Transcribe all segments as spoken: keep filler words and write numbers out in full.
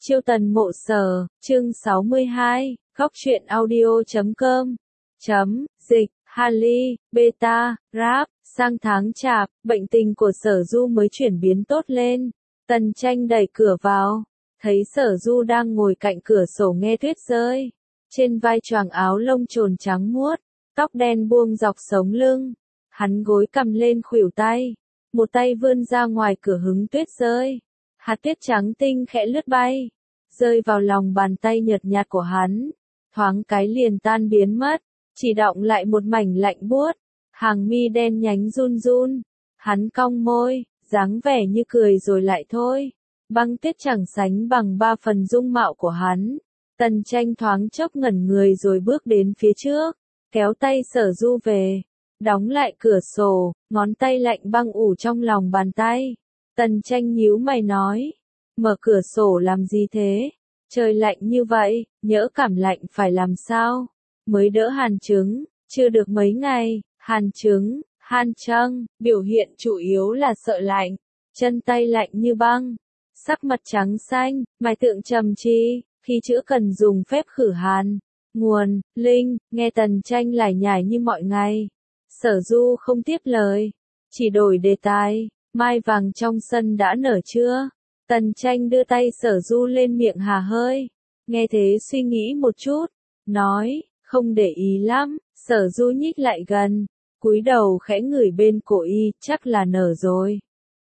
Chiêu tần mộ sở, chương sáu mươi hai, góc truyện audio chấm com, chấm, dịch, Harley, beta, rap, sang tháng chạp, bệnh tình của Sở Du mới chuyển biến tốt lên. Tần Tranh đẩy cửa vào, thấy Sở Du đang ngồi cạnh cửa sổ nghe tuyết rơi. Trên vai choàng áo lông trồn trắng muốt, tóc đen buông dọc sống lưng. Hắn gối cầm lên khuỷu tay, một tay vươn ra ngoài cửa hứng tuyết rơi. Hạt tuyết trắng tinh khẽ lướt bay, rơi vào lòng bàn tay nhợt nhạt của hắn, thoáng cái liền tan biến mất, chỉ đọng lại một mảnh lạnh buốt. Hàng mi đen nhánh run run, hắn cong môi, dáng vẻ như cười rồi lại thôi. Băng tuyết chẳng sánh bằng ba phần dung mạo của hắn. Tần Tranh thoáng chốc ngẩn người rồi bước đến phía trước, kéo tay Sở Du về, đóng lại cửa sổ, ngón tay lạnh băng ủ trong lòng bàn tay. Tần Tranh nhíu mày nói, mở cửa sổ làm gì thế? Trời lạnh như vậy, nhỡ cảm lạnh phải làm sao? Mới đỡ hàn chứng, chưa được mấy ngày, hàn chứng, hàn trăng, biểu hiện chủ yếu là sợ lạnh, chân tay lạnh như băng, sắc mặt trắng xanh, mày tượng trầm chi, khi chữa cần dùng phép khử hàn. Nguồn, Linh, nghe Tần Tranh lải nhải như mọi ngày. Sở Du không tiếp lời, chỉ đổi đề tài, mai vàng trong sân đã nở chưa? Tần Tranh đưa tay Sở Du lên miệng hà hơi, nghe thế suy nghĩ một chút, nói, không để ý lắm. Sở Du nhích lại gần, cúi đầu khẽ ngửi bên cổ y, chắc là nở rồi.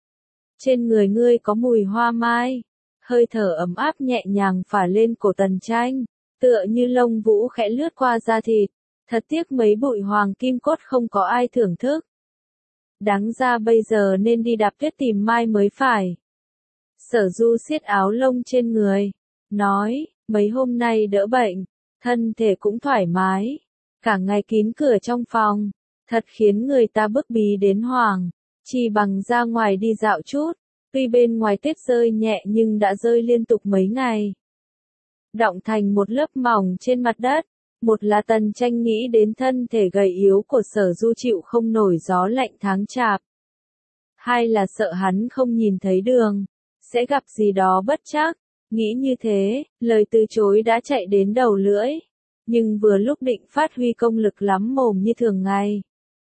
Trên người ngươi có mùi hoa mai, hơi thở ấm áp nhẹ nhàng phả lên cổ Tần Tranh, tựa như lông vũ khẽ lướt qua da thịt. Thật tiếc mấy bụi hoàng kim cốt không có ai thưởng thức. Đáng ra bây giờ nên đi đạp tuyết tìm mai mới phải. Sở Du siết áo lông trên người, nói, mấy hôm nay đỡ bệnh, thân thể cũng thoải mái, cả ngày kín cửa trong phòng, thật khiến người ta bức bí đến hoảng, chỉ bằng ra ngoài đi dạo chút, tuy bên ngoài tuyết rơi nhẹ nhưng đã rơi liên tục mấy ngày. Đọng thành một lớp mỏng trên mặt đất, một là Tần Tranh nghĩ đến thân thể gầy yếu của Sở Du chịu không nổi gió lạnh tháng chạp. Hai là sợ hắn không nhìn thấy đường, sẽ gặp gì đó bất trắc. Nghĩ như thế, lời từ chối đã chạy đến đầu lưỡi, nhưng vừa lúc định phát huy công lực lắm mồm như thường ngày.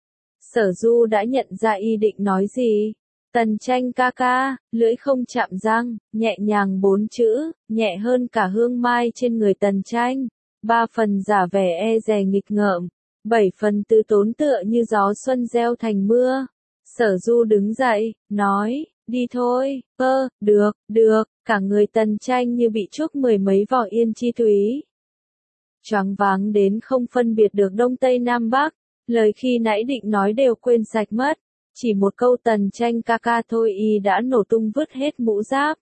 Sở Du đã nhận ra y định nói gì. Tần Tranh ca ca, lưỡi không chạm răng, nhẹ nhàng bốn chữ, nhẹ hơn cả hương mai trên người Tần Tranh. Ba phần giả vẻ e dè nghịch ngợm, bảy phần tư tốn tựa như gió xuân gieo thành mưa. Sở Du đứng dậy, nói, đi thôi. Ơ, được, được, cả người Tần Tranh như bị chuốc mười mấy vỏ yên chi thúy. Choáng váng đến không phân biệt được đông tây nam bắc, lời khi nãy định nói đều quên sạch mất. Chỉ một câu Tần Tranh ca ca thôi y đã nổ tung vứt hết mũ giáp.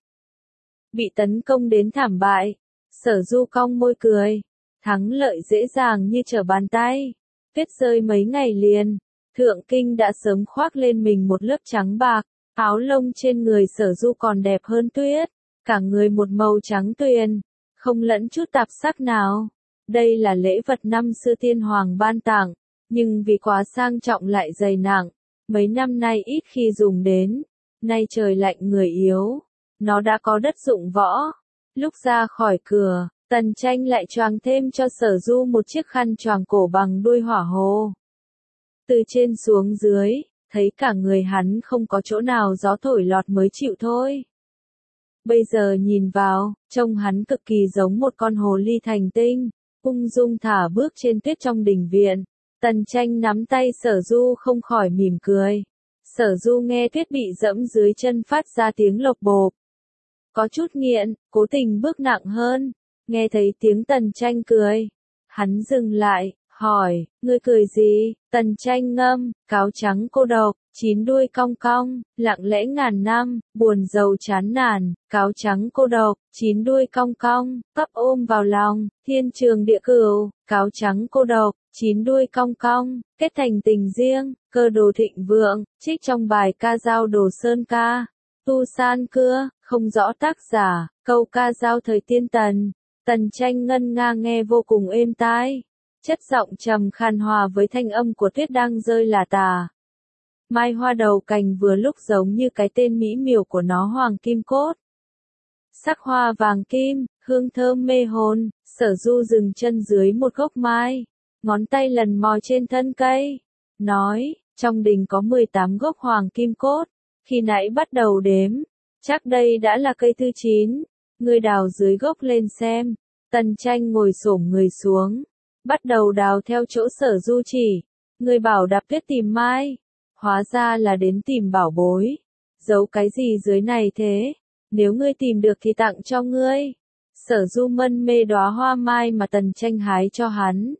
Bị tấn công đến thảm bại, Sở Du cong môi cười. Thắng lợi dễ dàng như trở bàn tay. Tuyết rơi mấy ngày liền, Thượng Kinh đã sớm khoác lên mình một lớp trắng bạc, áo lông trên người Sở Du còn đẹp hơn tuyết, cả người một màu trắng tuyền, không lẫn chút tạp sắc nào. Đây là lễ vật năm xưa tiên hoàng ban tặng, nhưng vì quá sang trọng lại dày nặng, mấy năm nay ít khi dùng đến. Nay trời lạnh người yếu, nó đã có đất dụng võ. Lúc ra khỏi cửa, Tần Tranh lại choàng thêm cho Sở Du một chiếc khăn choàng cổ bằng đuôi hỏa hồ. Từ trên xuống dưới, thấy cả người hắn không có chỗ nào gió thổi lọt mới chịu thôi. Bây giờ nhìn vào, trông hắn cực kỳ giống một con hồ ly thành tinh, ung dung thả bước trên tuyết trong đình viện. Tần Tranh nắm tay Sở Du không khỏi mỉm cười. Sở Du nghe tuyết bị dẫm dưới chân phát ra tiếng lộc bộp. Có chút nghiện, cố tình bước nặng hơn. Nghe thấy tiếng Tần Tranh cười, hắn dừng lại, hỏi, ngươi cười gì? Tần Tranh ngâm, cáo trắng cô độc, chín đuôi cong cong, lặng lẽ ngàn năm, buồn rầu chán nản, cáo trắng cô độc, chín đuôi cong cong, cắp ôm vào lòng, thiên trường địa cửu, cáo trắng cô độc, chín đuôi cong cong, kết thành tình riêng, cơ đồ thịnh vượng, trích trong bài ca dao Đồ Sơn ca, tu san cưa, không rõ tác giả, câu ca dao thời tiên Tần. Tần Tranh ngân nga nghe vô cùng êm tai, chất giọng trầm khàn hòa với thanh âm của tuyết đang rơi lả tả. Mai hoa đầu cành vừa lúc giống như cái tên mỹ miều của nó hoàng kim cốt. sắc hoa vàng kim, hương thơm mê hồn. Sở Du dừng chân dưới một gốc mai, ngón tay lần mò trên thân cây, nói, trong đình có mười tám gốc hoàng kim cốt, khi nãy bắt đầu đếm, chắc đây đã là cây thứ chín, ngươi đào dưới gốc lên xem. Tần Tranh ngồi xổm người xuống, bắt đầu đào theo chỗ Sở Du chỉ, ngươi bảo Đạp Tuyết tìm mai, hóa ra là đến tìm bảo bối, giấu cái gì dưới này thế, nếu ngươi tìm được thì tặng cho ngươi. Sở Du mân mê đóa hoa mai mà Tần Tranh hái cho hắn,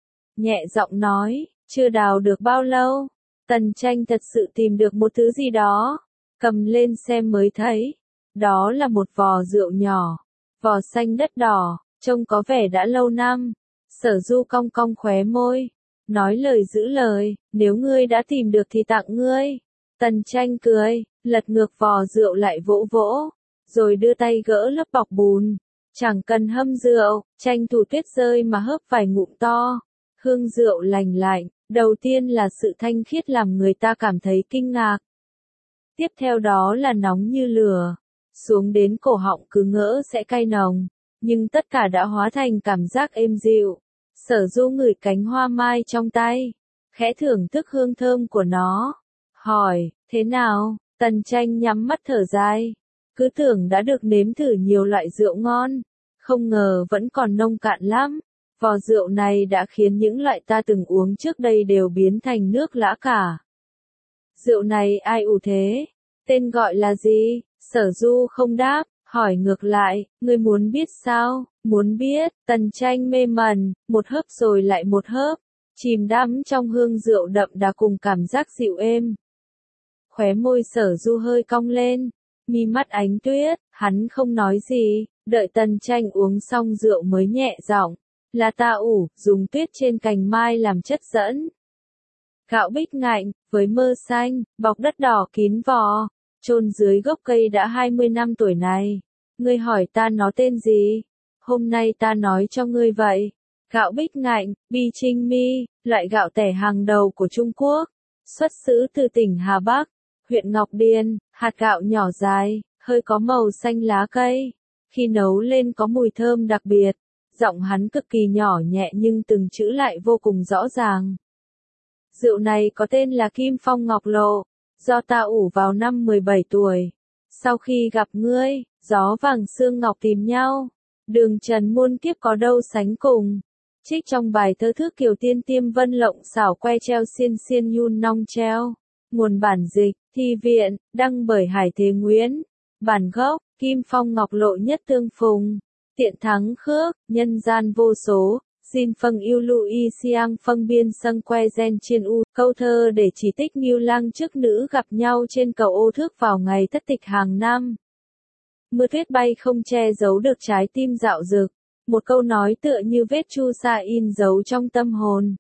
nhẹ giọng nói, chưa đào được bao lâu, Tần Tranh thật sự tìm được một thứ gì đó, cầm lên xem mới thấy, đó là một vò rượu nhỏ, vò xanh đất đỏ, trông có vẻ đã lâu năm. Sở Du cong cong khóe môi, nói lời giữ lời, nếu ngươi đã tìm được thì tặng ngươi. Tần Tranh cười, lật ngược vò rượu lại vỗ vỗ, rồi đưa tay gỡ lớp bọc bùn, chẳng cần hâm rượu, tranh thủ tuyết rơi mà hớp vài ngụm to, hương rượu lành lạnh, đầu tiên là sự thanh khiết làm người ta cảm thấy kinh ngạc. Tiếp theo đó là nóng như lửa, xuống đến cổ họng cứ ngỡ sẽ cay nồng, nhưng tất cả đã hóa thành cảm giác êm dịu. Sở Du ngửi cánh hoa mai trong tay, khẽ thưởng thức hương thơm của nó, hỏi, thế nào? Tần Tranh nhắm mắt thở dài, cứ tưởng đã được nếm thử nhiều loại rượu ngon, không ngờ vẫn còn nông cạn lắm. Vò rượu này đã khiến những loại ta từng uống trước đây đều biến thành nước lã cả. Rượu này ai ủ thế? Tên gọi là gì? Sở Du không đáp, hỏi ngược lại, ngươi muốn biết sao? Muốn biết. Tần Tranh mê mẩn, một hớp rồi lại một hớp, chìm đắm trong hương rượu đậm đà cùng cảm giác dịu êm. Khóe môi Sở Du hơi cong lên, mi mắt ánh tuyết, hắn không nói gì, đợi Tần Tranh uống xong rượu mới nhẹ giọng, là ta ủ, dùng tuyết trên cành mai làm chất dẫn. Gạo bích ngạnh, với mơ xanh, bọc đất đỏ kín vỏ, chôn dưới gốc cây đã hai mươi năm tuổi này. Ngươi hỏi ta nó tên gì? Hôm nay ta nói cho ngươi vậy. Gạo bích ngạnh, Bi Trinh Mi, loại gạo tẻ hàng đầu của Trung Quốc, xuất xứ từ tỉnh Hà Bắc, huyện Ngọc Điền, hạt gạo nhỏ dài, hơi có màu xanh lá cây. Khi nấu lên có mùi thơm đặc biệt, giọng hắn cực kỳ nhỏ nhẹ nhưng từng chữ lại vô cùng rõ ràng. Rượu này có tên là Kim Phong Ngọc Lộ, do ta ủ vào năm mười bảy tuổi. Sau khi gặp ngươi, gió vàng sương ngọc tìm nhau, đường trần muôn kiếp có đâu sánh cùng. Trích trong bài thơ Thước Kiều Tiên Tiêm Vân Lộng xảo que treo xiên xiên yun nong treo. Nguồn bản dịch, thi viện, đăng bởi Hải Thế Nguyễn. Bản gốc, Kim Phong Ngọc Lộ nhất tương phùng. Tiện thắng khước, nhân gian vô số. Xin phân yêu lưu y siang phân biên sân que gen chiên u, câu thơ để chỉ tích Ngưu Lang chức nữ gặp nhau trên cầu Ô Thước vào ngày thất tịch hàng năm. Mưa tuyết bay không che giấu được trái tim dạo dực, một câu nói tựa như vết chu sa in dấu trong tâm hồn.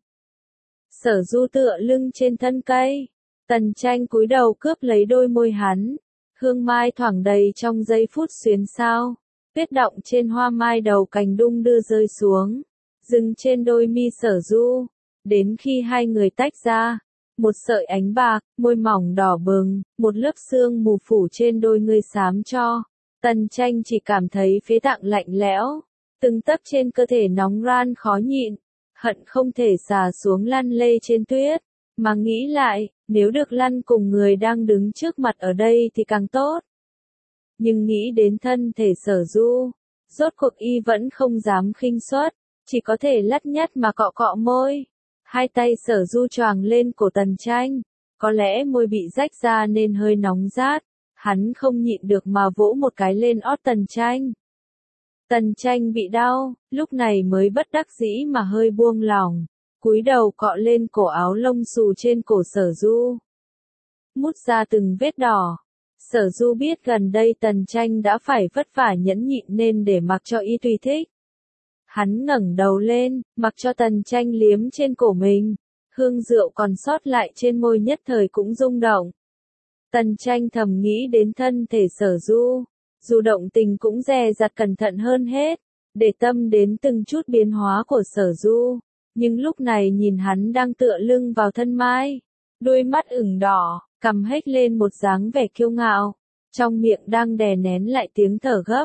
Sở Du tựa lưng trên thân cây, Tần Tranh cúi đầu cướp lấy đôi môi hắn, hương mai thoảng đầy trong giây phút xuyến sao, tuyết động trên hoa mai đầu cành đung đưa rơi xuống, dừng trên đôi mi Sở Du, đến khi hai người tách ra, một sợi ánh bạc, môi mỏng đỏ bừng, một lớp sương mù phủ trên đôi ngươi xám cho. Tần Tranh chỉ cảm thấy phế tạng lạnh lẽo, từng tấc trên cơ thể nóng ran khó nhịn, hận không thể xà xuống lăn lê trên tuyết, mà nghĩ lại, nếu được lăn cùng người đang đứng trước mặt ở đây thì càng tốt. Nhưng nghĩ đến thân thể Sở Du, rốt cuộc y vẫn không dám khinh suất, chỉ có thể lắt nhắt mà cọ cọ môi. Hai tay Sở Du choàng lên cổ Tần Tranh, có lẽ môi bị rách ra nên hơi nóng rát, hắn không nhịn được mà vỗ một cái lên ót Tần Tranh. Tần Tranh bị đau, lúc này mới bất đắc dĩ mà hơi buông lỏng, cúi đầu cọ lên cổ áo lông xù trên cổ Sở Du, mút ra từng vết đỏ. Sở Du biết gần đây Tần Tranh đã phải vất vả nhẫn nhịn nên để mặc cho y tùy thích. Hắn ngẩng đầu lên, mặc cho Tần Tranh liếm trên cổ mình, hương rượu còn sót lại trên môi nhất thời cũng rung động. Tần Tranh thầm nghĩ đến thân thể Sở Du, dù động tình cũng dè dặt cẩn thận hơn hết, để tâm đến từng chút biến hóa của Sở Du, nhưng lúc này nhìn hắn đang tựa lưng vào thân mai, đôi mắt ửng đỏ, cằm hếch lên một dáng vẻ kiêu ngạo, trong miệng đang đè nén lại tiếng thở gấp,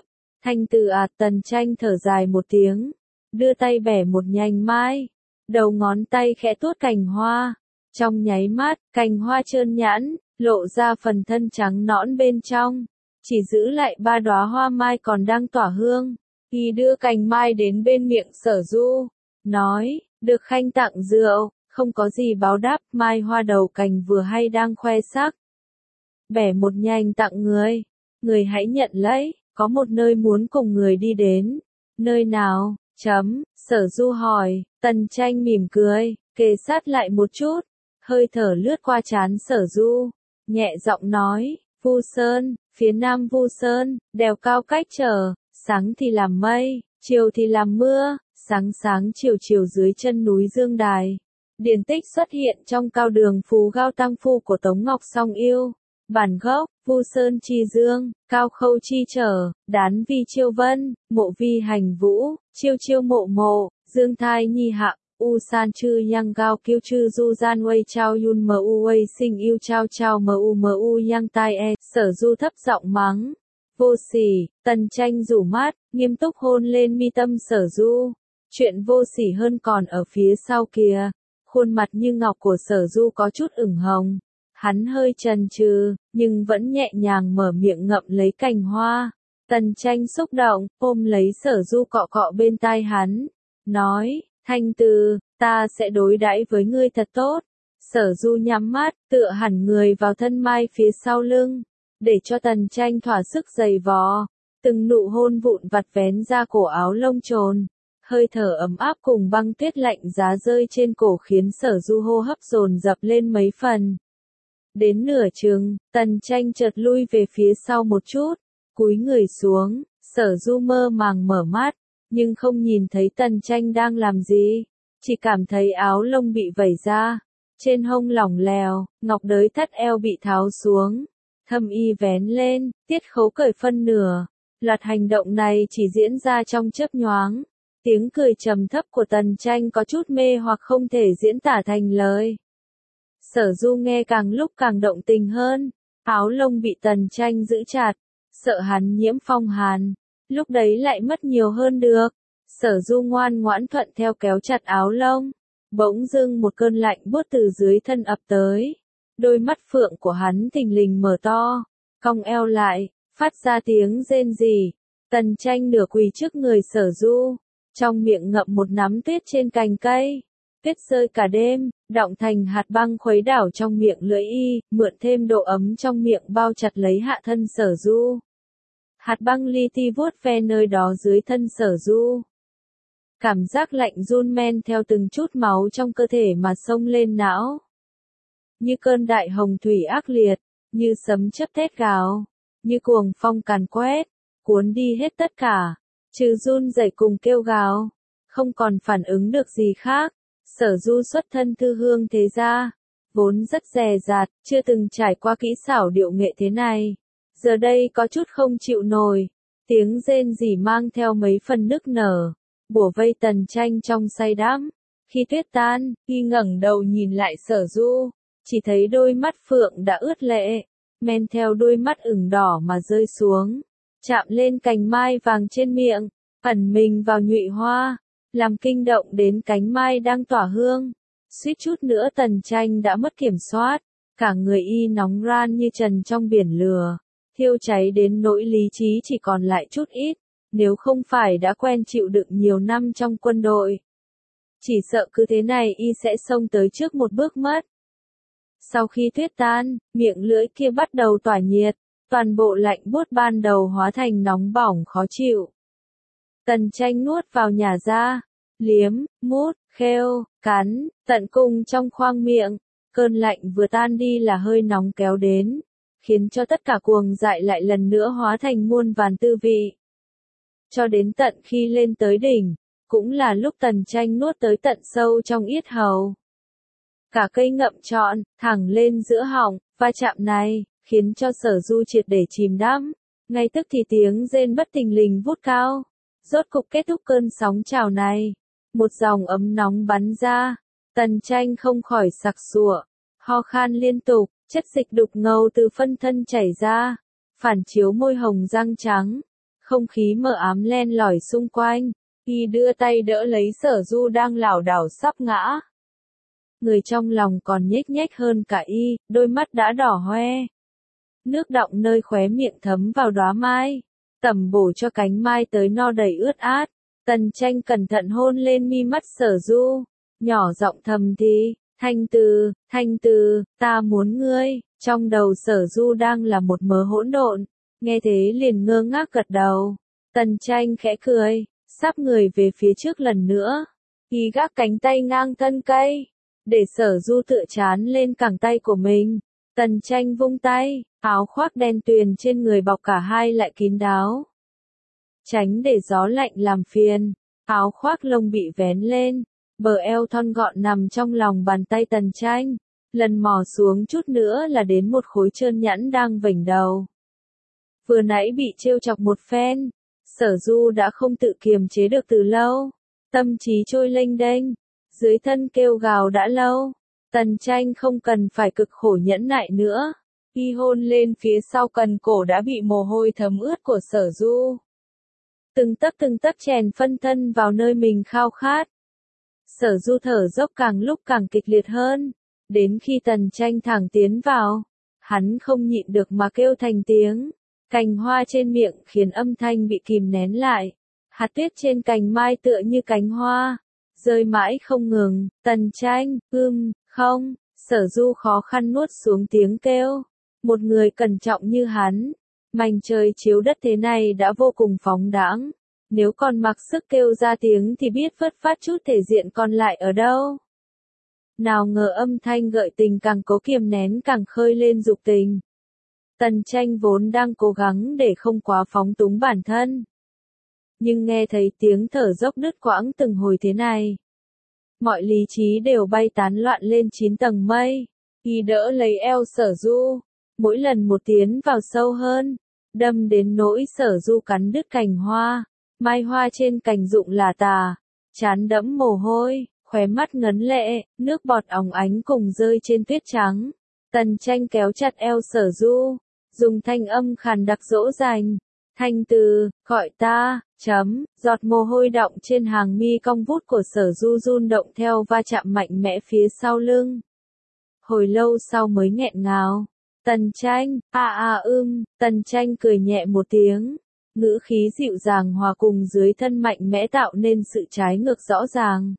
Thanh Từ à, Tần Tranh thở dài một tiếng, đưa tay bẻ một nhành mai, đầu ngón tay khẽ tuốt cành hoa, trong nháy mắt, cành hoa trơn nhẵn, lộ ra phần thân trắng nõn bên trong, chỉ giữ lại ba đóa hoa mai còn đang tỏa hương. Y đưa cành mai đến bên miệng Sở Du, nói, được khanh tặng rượu, không có gì báo đáp, mai hoa đầu cành vừa hay đang khoe sắc. Bẻ một nhành tặng người, người hãy nhận lấy, có một nơi muốn cùng người đi đến. Nơi nào? Chấm, Sở Du hỏi, Tần Tranh mỉm cười, kề sát lại một chút, hơi thở lướt qua trán Sở Du, nhẹ giọng nói, Vu Sơn, phía nam Vu Sơn, đèo cao cách trở, sáng thì làm mây, chiều thì làm mưa, sáng sáng chiều chiều dưới chân núi Dương Đài. Điển tích xuất hiện trong cao đường Phú Gao Tăng Phu của Tống Ngọc Song Yêu. Bản gốc, Vu Sơn chi dương, cao khâu chi trở, đán vi chiêu vân, mộ vi hành vũ, chiêu chiêu mộ mộ, dương thai nhi hạ, u san chư yang gao kiêu chư du gian wei trao yun mu wei sinh yêu trao trao mu mu yang tai e, Sở Du thấp giọng mắng. Vô sỉ, Tần Tranh rủ mắt, nghiêm túc hôn lên mi tâm Sở Du. Chuyện vô sỉ hơn còn ở phía sau kìa. Khuôn mặt như ngọc của Sở Du có chút ửng hồng. Hắn hơi chần chừ, nhưng vẫn nhẹ nhàng mở miệng ngậm lấy cành hoa. Tần Tranh xúc động, ôm lấy Sở Du cọ cọ bên tai hắn. Nói, Thanh Từ, ta sẽ đối đãi với ngươi thật tốt. Sở Du nhắm mắt, tựa hẳn người vào thân mai phía sau lưng, để cho Tần Tranh thỏa sức giày vò. Từng nụ hôn vụn vặt vén ra cổ áo lông trồn. Hơi thở ấm áp cùng băng tuyết lạnh giá rơi trên cổ khiến Sở Du hô hấp dồn dập lên mấy phần. Đến nửa chừng, Tần Tranh chợt lui về phía sau một chút, cúi người xuống, Sở Du mơ màng mở mắt, nhưng không nhìn thấy Tần Tranh đang làm gì, chỉ cảm thấy áo lông bị vẩy ra, trên hông lỏng lèo, ngọc đới thắt eo bị tháo xuống, thâm y vén lên, tiết khấu cởi phân nửa. Loạt hành động này chỉ diễn ra trong chớp nhoáng. Tiếng cười trầm thấp của Tần Tranh có chút mê hoặc không thể diễn tả thành lời. Sở Du nghe càng lúc càng động tình hơn, áo lông bị Tần Tranh giữ chặt, sợ hắn nhiễm phong hàn, lúc đấy lại mất nhiều hơn được. Sở Du ngoan ngoãn thuận theo kéo chặt áo lông, bỗng dưng một cơn lạnh buốt từ dưới thân ập tới. Đôi mắt phượng của hắn thình lình mở to, cong eo lại, phát ra tiếng rên rỉ. Tần Tranh nửa quỳ trước người Sở Du, trong miệng ngậm một nắm tuyết trên cành cây. Tuyết rơi cả đêm, đọng thành hạt băng khuấy đảo trong miệng lưỡi y, mượn thêm độ ấm trong miệng bao chặt lấy hạ thân Sở Du. Hạt băng li ti vuốt ve nơi đó dưới thân Sở Du. Cảm giác lạnh run men theo từng chút máu trong cơ thể mà xông lên não. Như cơn đại hồng thủy ác liệt, như sấm chớp thét gào, như cuồng phong càn quét, cuốn đi hết tất cả, trừ run rẩy cùng kêu gào, không còn phản ứng được gì khác. Sở Du xuất thân thư hương thế gia, vốn rất dè dặt, chưa từng trải qua kỹ xảo điệu nghệ thế này. Giờ đây có chút không chịu nổi, tiếng rên rỉ mang theo mấy phần nức nở, bủa vây Tần Tranh trong say đắm. Khi tuyết tan, y ngẩng đầu nhìn lại Sở Du, chỉ thấy đôi mắt phượng đã ướt lệ, men theo đôi mắt ửng đỏ mà rơi xuống, chạm lên cành mai vàng trên miệng, ẩn mình vào nhụy hoa, làm kinh động đến cánh mai đang tỏa hương. Suýt chút nữa Tần Tranh đã mất kiểm soát, cả người y nóng ran như trần trong biển lửa, thiêu cháy đến nỗi lý trí chỉ còn lại chút ít, nếu không phải đã quen chịu đựng nhiều năm trong quân đội. Chỉ sợ cứ thế này y sẽ xông tới trước một bước mất. Sau khi tuyết tan, miệng lưỡi kia bắt đầu tỏa nhiệt, toàn bộ lạnh buốt ban đầu hóa thành nóng bỏng khó chịu. Tần Tranh nuốt vào nhả ra, liếm, mút, khêu, cắn, tận cùng trong khoang miệng, cơn lạnh vừa tan đi là hơi nóng kéo đến, khiến cho tất cả cuồng dại lại lần nữa hóa thành muôn vàn tư vị. Cho đến tận khi lên tới đỉnh, cũng là lúc Tần Tranh nuốt tới tận sâu trong yết hầu. Cả cây ngậm trọn, thẳng lên giữa họng, va chạm này, khiến cho Sở Du triệt để chìm đắm. Ngay tức thì tiếng rên bất thình lình vút cao. Rốt cục kết thúc cơn sóng trào này. Một dòng ấm nóng bắn ra. Tần Tranh không khỏi sặc sụa, ho khan liên tục, chất dịch đục ngầu từ phân thân chảy ra, phản chiếu môi hồng răng trắng. Không khí mờ ám len lỏi xung quanh, y đưa tay đỡ lấy Sở Du đang lảo đảo sắp ngã. Người trong lòng còn nhếch nhếch hơn cả y, đôi mắt đã đỏ hoe. Nước đọng nơi khóe miệng thấm vào đóa mai, tẩm bổ cho cánh mai tới no đầy ướt át. Tần Tranh cẩn thận hôn lên mi mắt Sở Du, nhỏ giọng thầm thì, Thanh Từ, Thanh Từ, ta muốn ngươi. Trong đầu Sở Du đang là một mớ hỗn độn, nghe thế liền ngơ ngác gật đầu. Tần Tranh khẽ cười, sắp người về phía trước lần nữa, y gác cánh tay ngang thân cây, để Sở Du tựa chán lên cẳng tay của mình. Tần Tranh vung tay, áo khoác đen tuyền trên người bọc cả hai lại kín đáo. Tránh để gió lạnh làm phiền, áo khoác lông bị vén lên, bờ eo thon gọn nằm trong lòng bàn tay Tần Tranh. Lần mò xuống chút nữa là đến một khối trơn nhẵn đang vểnh đầu. Vừa nãy bị trêu chọc một phen, Sở Du đã không tự kiềm chế được từ lâu. Tâm trí trôi lênh đênh, dưới thân kêu gào đã lâu. Tần Tranh không cần phải cực khổ nhẫn nại nữa. Y hôn lên phía sau cần cổ đã bị mồ hôi thấm ướt của Sở Du. Từng tấc từng tấc chèn phân thân vào nơi mình khao khát. Sở Du thở dốc càng lúc càng kịch liệt hơn. Đến khi Tần Tranh thẳng tiến vào, hắn không nhịn được mà kêu thành tiếng. Cành hoa trên miệng khiến âm thanh bị kìm nén lại. Hạt tuyết trên cành mai tựa như cánh hoa, rơi mãi không ngừng. Tần Tranh, ưm, không, Sở Du khó khăn nuốt xuống tiếng kêu. Một người cẩn trọng như hắn, mảnh trời chiếu đất thế này đã vô cùng phóng đãng. Nếu còn mặc sức kêu ra tiếng thì biết vất phát chút thể diện còn lại ở đâu. Nào ngờ âm thanh gợi tình càng cố kiềm nén càng khơi lên dục tình. Tần Tranh vốn đang cố gắng để không quá phóng túng bản thân. Nhưng nghe thấy tiếng thở dốc đứt quãng từng hồi thế này, mọi lý trí đều bay tán loạn lên chín tầng mây. Y đỡ lấy eo Sở Du, mỗi lần một tiến vào sâu hơn, đâm đến nỗi Sở Du cắn đứt cành hoa, mai hoa trên cành rụng lả tả, trán đẫm mồ hôi, khóe mắt ngấn lệ, nước bọt óng ánh cùng rơi trên tuyết trắng. Tần Tranh kéo chặt eo Sở Du, dùng thanh âm khàn đặc dỗ dành, Thanh Từ, gọi ta, chấm, giọt mồ hôi đọng trên hàng mi cong vút của Sở Du run động theo va chạm mạnh mẽ phía sau lưng. Hồi lâu sau mới nghẹn ngào, Tần Tranh, a a ưm, Tần Tranh cười nhẹ một tiếng, ngữ khí dịu dàng hòa cùng dưới thân mạnh mẽ tạo nên sự trái ngược rõ ràng.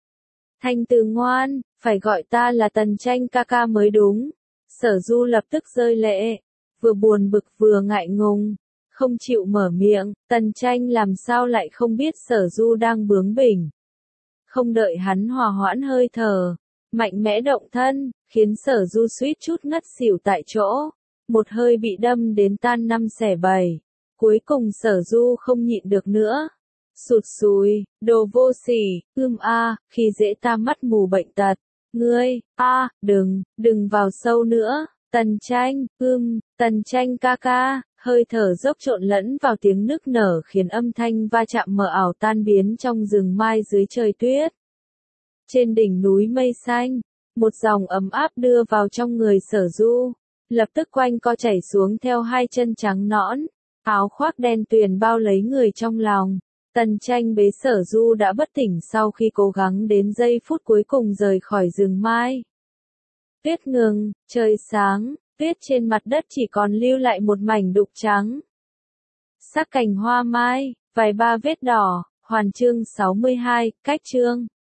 Thanh Từ ngoan, phải gọi ta là Tần Tranh ca ca mới đúng. Sở Du lập tức rơi lệ, vừa buồn bực vừa ngại ngùng, không chịu mở miệng. Tần Tranh làm sao lại không biết Sở Du đang bướng bỉnh. Không đợi hắn hòa hoãn hơi thở, mạnh mẽ động thân, khiến Sở Du suýt chút ngất xỉu tại chỗ, một hơi bị đâm đến tan năm xẻ bảy. Cuối cùng Sở Du không nhịn được nữa, sụt sùi, đồ vô sỉ, ưm a, khi dễ ta mắt mù bệnh tật, ngươi, a, đừng, đừng vào sâu nữa. Tần Tranh, ưm, Tần Tranh ca ca, hơi thở dốc trộn lẫn vào tiếng nức nở khiến âm thanh va chạm mờ ảo tan biến trong rừng mai dưới trời tuyết. Trên đỉnh núi mây xanh, một dòng ấm áp đưa vào trong người Sở Du, lập tức quanh co chảy xuống theo hai chân trắng nõn, áo khoác đen tuyền bao lấy người trong lòng. Tần Tranh bế Sở Du đã bất tỉnh sau khi cố gắng đến giây phút cuối cùng rời khỏi rừng mai. Tuyết ngừng, trời sáng, tuyết trên mặt đất chỉ còn lưu lại một mảnh đục trắng. Sắc cành hoa mai, vài ba vết đỏ. Hoàn chương sáu mươi hai, cách chương.